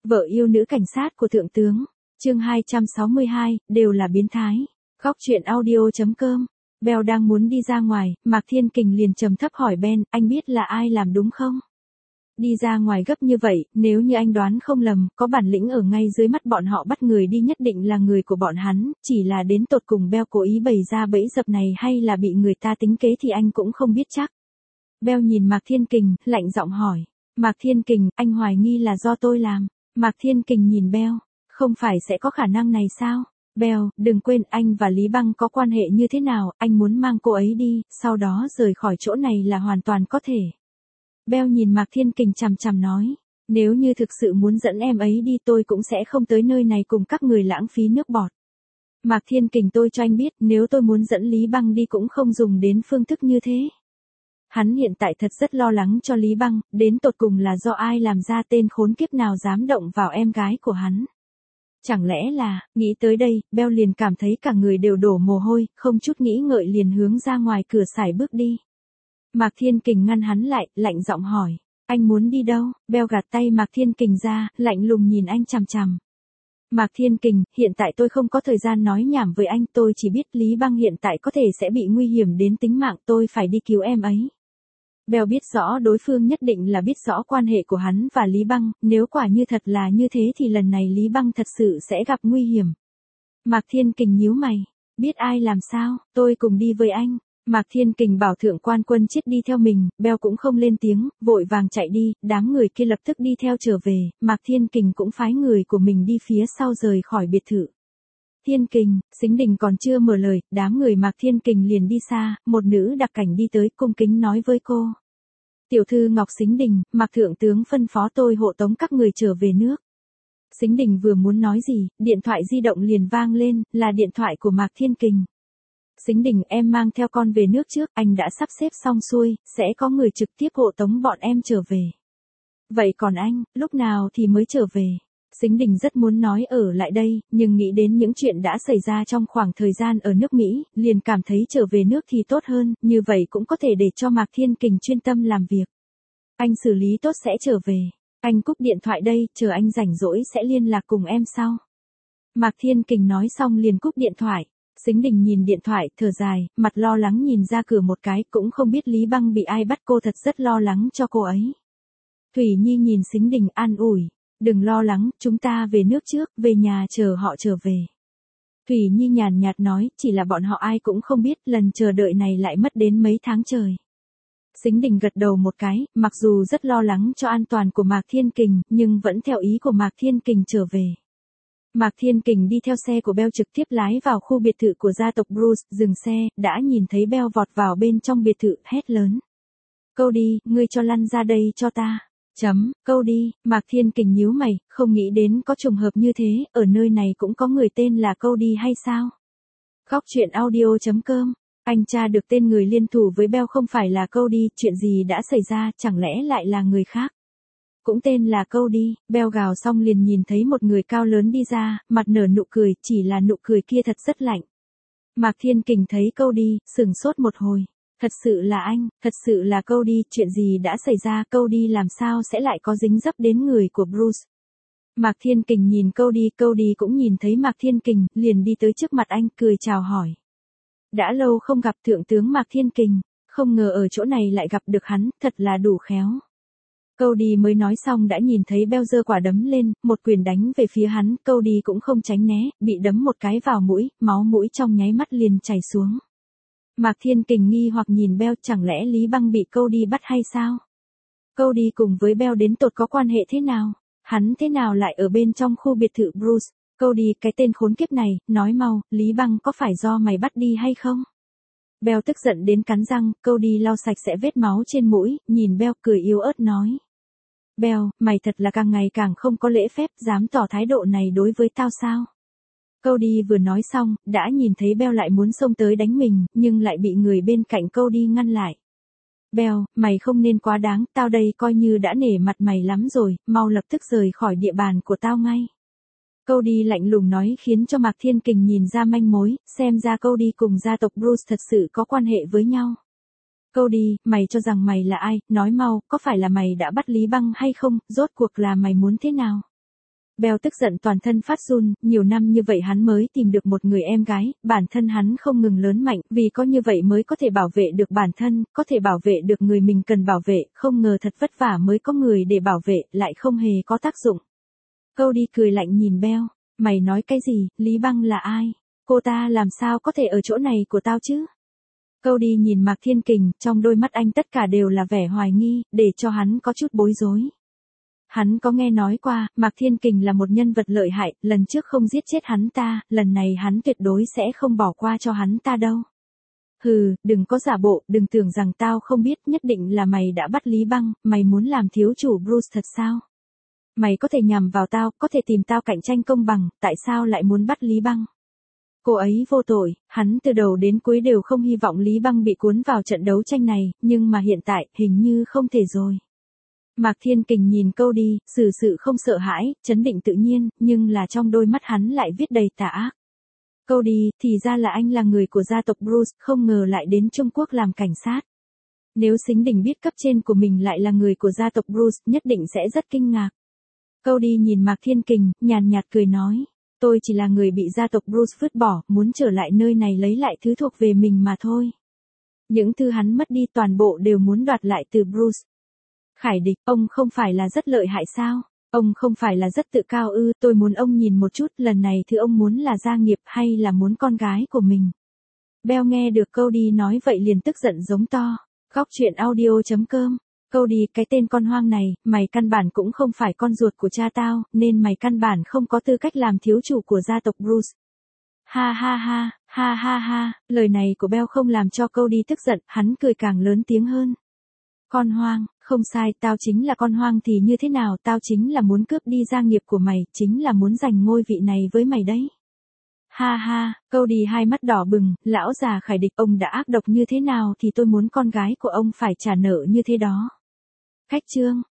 Vợ yêu nữ cảnh sát của thượng tướng. Chương 262, đều là biến thái. Góc truyện audio.com. Bell đang muốn đi ra ngoài, Mạc Thiên Kình liền trầm thấp hỏi Ben, anh biết là ai làm đúng không? Đi ra ngoài gấp như vậy, nếu như anh đoán không lầm, có bản lĩnh ở ngay dưới mắt bọn họ bắt người đi nhất định là người của bọn hắn, chỉ là đến tột cùng Bell cố ý bày ra bẫy dập này hay là bị người ta tính kế thì anh cũng không biết chắc. Bell nhìn Mạc Thiên Kình, lạnh giọng hỏi. Mạc Thiên Kình, anh hoài nghi là do tôi làm. Mạc Thiên Kình nhìn Bell, không phải sẽ có khả năng này sao? Bell, đừng quên anh và Lý Băng có quan hệ như thế nào, anh muốn mang cô ấy đi, sau đó rời khỏi chỗ này là hoàn toàn có thể. Bell nhìn Mạc Thiên Kình chằm chằm nói, nếu như thực sự muốn dẫn em ấy đi tôi cũng sẽ không tới nơi này cùng các người lãng phí nước bọt. Mạc Thiên Kình, tôi cho anh biết, nếu tôi muốn dẫn Lý Băng đi cũng không dùng đến phương thức như thế. Hắn hiện tại thật rất lo lắng cho Lý Băng, đến tột cùng là do ai làm ra tên khốn kiếp nào dám động vào em gái của hắn. Chẳng lẽ là, nghĩ tới đây, Bell liền cảm thấy cả người đều đổ mồ hôi, không chút nghĩ ngợi liền hướng ra ngoài cửa sải bước đi. Mạc Thiên Kình ngăn hắn lại, lạnh giọng hỏi, anh muốn đi đâu? Bell gạt tay Mạc Thiên Kình ra, lạnh lùng nhìn anh chằm chằm. Mạc Thiên Kình, hiện tại tôi không có thời gian nói nhảm với anh, tôi chỉ biết Lý Băng hiện tại có thể sẽ bị nguy hiểm đến tính mạng, tôi phải đi cứu em ấy. Bell biết rõ đối phương nhất định là biết rõ quan hệ của hắn và Lý Băng, nếu quả như thật là như thế thì lần này Lý Băng thật sự sẽ gặp nguy hiểm. Mạc Thiên Kình nhíu mày, biết ai làm sao, tôi cùng đi với anh. Mạc Thiên Kình bảo thượng quan Quân Chiết đi theo mình, Bell cũng không lên tiếng, vội vàng chạy đi, đám người kia lập tức đi theo trở về, Mạc Thiên Kình cũng phái người của mình đi phía sau rời khỏi biệt thự. Thiên Kình, Sính Đình còn chưa mở lời, đám người Mạc Thiên Kình liền đi xa, một nữ đặc cảnh đi tới cung kính nói với cô. Tiểu thư Ngọc Sính Đình, Mạc Thượng tướng phân phó tôi hộ tống các người trở về nước. Sính Đình vừa muốn nói gì, điện thoại di động liền vang lên, là điện thoại của Mạc Thiên Kình. Sính Đình, em mang theo con về nước trước, anh đã sắp xếp xong xuôi, sẽ có người trực tiếp hộ tống bọn em trở về. Vậy còn anh, lúc nào thì mới trở về? Sính Đình rất muốn nói ở lại đây, nhưng nghĩ đến những chuyện đã xảy ra trong khoảng thời gian ở nước Mỹ, liền cảm thấy trở về nước thì tốt hơn, như vậy cũng có thể để cho Mạc Thiên Kình chuyên tâm làm việc. Anh xử lý tốt sẽ trở về. Anh cúp điện thoại đây, chờ anh rảnh rỗi sẽ liên lạc cùng em sau. Mạc Thiên Kình nói xong liền cúp điện thoại. Sính Đình nhìn điện thoại, thở dài, mặt lo lắng nhìn ra cửa một cái, cũng không biết Lý Băng bị ai bắt, cô thật rất lo lắng cho cô ấy. Thủy Nhi nhìn Sính Đình an ủi. Đừng lo lắng, chúng ta về nước trước, về nhà chờ họ trở về. Thủy Nhi nhàn nhạt nói, chỉ là bọn họ ai cũng không biết, lần chờ đợi này lại mất đến mấy tháng trời. Sính Đình gật đầu một cái, mặc dù rất lo lắng cho an toàn của Mạc Thiên Kình, nhưng vẫn theo ý của Mạc Thiên Kình trở về. Mạc Thiên Kình đi theo xe của Bell trực tiếp lái vào khu biệt thự của gia tộc Bruce, dừng xe, đã nhìn thấy Bell vọt vào bên trong biệt thự, hét lớn. Cody, ngươi cho lăn ra đây cho ta. Cody, Mạc Thiên Kình nhíu mày, không nghĩ đến có trùng hợp như thế, ở nơi này cũng có người tên là Cody hay sao? Góc truyện audio.com, anh tra được tên người liên thủ với Bell không phải là Cody, chuyện gì đã xảy ra, chẳng lẽ lại là người khác? Cũng tên là Cody, Bell gào xong liền nhìn thấy một người cao lớn đi ra, mặt nở nụ cười, chỉ là nụ cười kia thật rất lạnh. Mạc Thiên Kình thấy Cody, sửng sốt một hồi. Thật sự là anh, thật sự là Cody, chuyện gì đã xảy ra, Cody làm sao sẽ lại có dính dấp đến người của Bruce. Mạc Thiên Kình nhìn Cody cũng nhìn thấy Mạc Thiên Kình, liền đi tới trước mặt anh, cười chào hỏi. Đã lâu không gặp thượng tướng Mạc Thiên Kình, không ngờ ở chỗ này lại gặp được hắn, thật là đủ khéo. Cody mới nói xong đã nhìn thấy Bell giơ quả đấm lên, một quyền đánh về phía hắn, Cody cũng không tránh né, bị đấm một cái vào mũi, máu mũi trong nháy mắt liền chảy xuống. Mạc Thiên Kình nghi hoặc nhìn Bell, chẳng lẽ Lý Băng bị Cody bắt hay sao? Cody cùng với Bell đến tột có quan hệ thế nào? Hắn thế nào lại ở bên trong khu biệt thự Bruce? Cody, cái tên khốn kiếp này, nói mau, Lý Băng có phải do mày bắt đi hay không? Bell tức giận đến cắn răng, Cody lau sạch sẽ vết máu trên mũi, nhìn Bell cười yếu ớt nói. Bell, mày thật là càng ngày càng không có lễ phép, dám tỏ thái độ này đối với tao sao? Cody vừa nói xong, đã nhìn thấy Bell lại muốn xông tới đánh mình, nhưng lại bị người bên cạnh Cody ngăn lại. Bell, mày không nên quá đáng, tao đây coi như đã nể mặt mày lắm rồi, mau lập tức rời khỏi địa bàn của tao ngay. Cody lạnh lùng nói khiến cho Mạc Thiên Kình nhìn ra manh mối, xem ra Cody cùng gia tộc Bruce thật sự có quan hệ với nhau. Cody, mày cho rằng mày là ai, nói mau, có phải là mày đã bắt Lý Băng hay không, rốt cuộc là mày muốn thế nào? Bell tức giận toàn thân phát run, nhiều năm như vậy hắn mới tìm được một người em gái, bản thân hắn không ngừng lớn mạnh, vì có như vậy mới có thể bảo vệ được bản thân, có thể bảo vệ được người mình cần bảo vệ, không ngờ thật vất vả mới có người để bảo vệ, lại không hề có tác dụng. Cody cười lạnh nhìn Bell, mày nói cái gì, Lý Băng là ai? Cô ta làm sao có thể ở chỗ này của tao chứ? Cody nhìn Mạc Thiên Kình, trong đôi mắt anh tất cả đều là vẻ hoài nghi, để cho hắn có chút bối rối. Hắn có nghe nói qua, Mạc Thiên Kình là một nhân vật lợi hại, lần trước không giết chết hắn ta, lần này hắn tuyệt đối sẽ không bỏ qua cho hắn ta đâu. Hừ, đừng có giả bộ, đừng tưởng rằng tao không biết, nhất định là mày đã bắt Lý Băng, mày muốn làm thiếu chủ Bruce thật sao? Mày có thể nhằm vào tao, có thể tìm tao cạnh tranh công bằng, tại sao lại muốn bắt Lý Băng? Cô ấy vô tội, hắn từ đầu đến cuối đều không hy vọng Lý Băng bị cuốn vào trận đấu tranh này, nhưng mà hiện tại, hình như không thể rồi. Mạc Thiên Kình nhìn Cody, xử sự không sợ hãi, trấn định tự nhiên, nhưng là trong đôi mắt hắn lại viết đầy tà ác. Cody, thì ra là anh là người của gia tộc Bruce, không ngờ lại đến Trung Quốc làm cảnh sát. Nếu Sính Đình biết cấp trên của mình lại là người của gia tộc Bruce, nhất định sẽ rất kinh ngạc. Cody nhìn Mạc Thiên Kình, nhàn nhạt cười nói, tôi chỉ là người bị gia tộc Bruce vứt bỏ, muốn trở lại nơi này lấy lại thứ thuộc về mình mà thôi. Những thứ hắn mất đi toàn bộ đều muốn đoạt lại từ Bruce. Khải Địch, ông không phải là rất lợi hại sao? Ông không phải là rất tự cao ư? Tôi muốn ông nhìn một chút, lần này thứ ông muốn là gia nghiệp hay là muốn con gái của mình? Bell nghe được Cody nói vậy liền tức giận giống to. Góc truyện audio.com. Cody, cái tên con hoang này, mày căn bản cũng không phải con ruột của cha tao, nên mày căn bản không có tư cách làm thiếu chủ của gia tộc Bruce. Ha ha ha, ha ha ha, lời này của Bell không làm cho Cody tức giận, hắn cười càng lớn tiếng hơn. Con hoang, không sai, tao chính là con hoang thì như thế nào, tao chính là muốn cướp đi gia nghiệp của mày, chính là muốn giành ngôi vị này với mày đấy. Ha ha, Cody hai mắt đỏ bừng, lão già Khải Địch, ông đã ác độc như thế nào thì tôi muốn con gái của ông phải trả nợ như thế đó. Khách chương.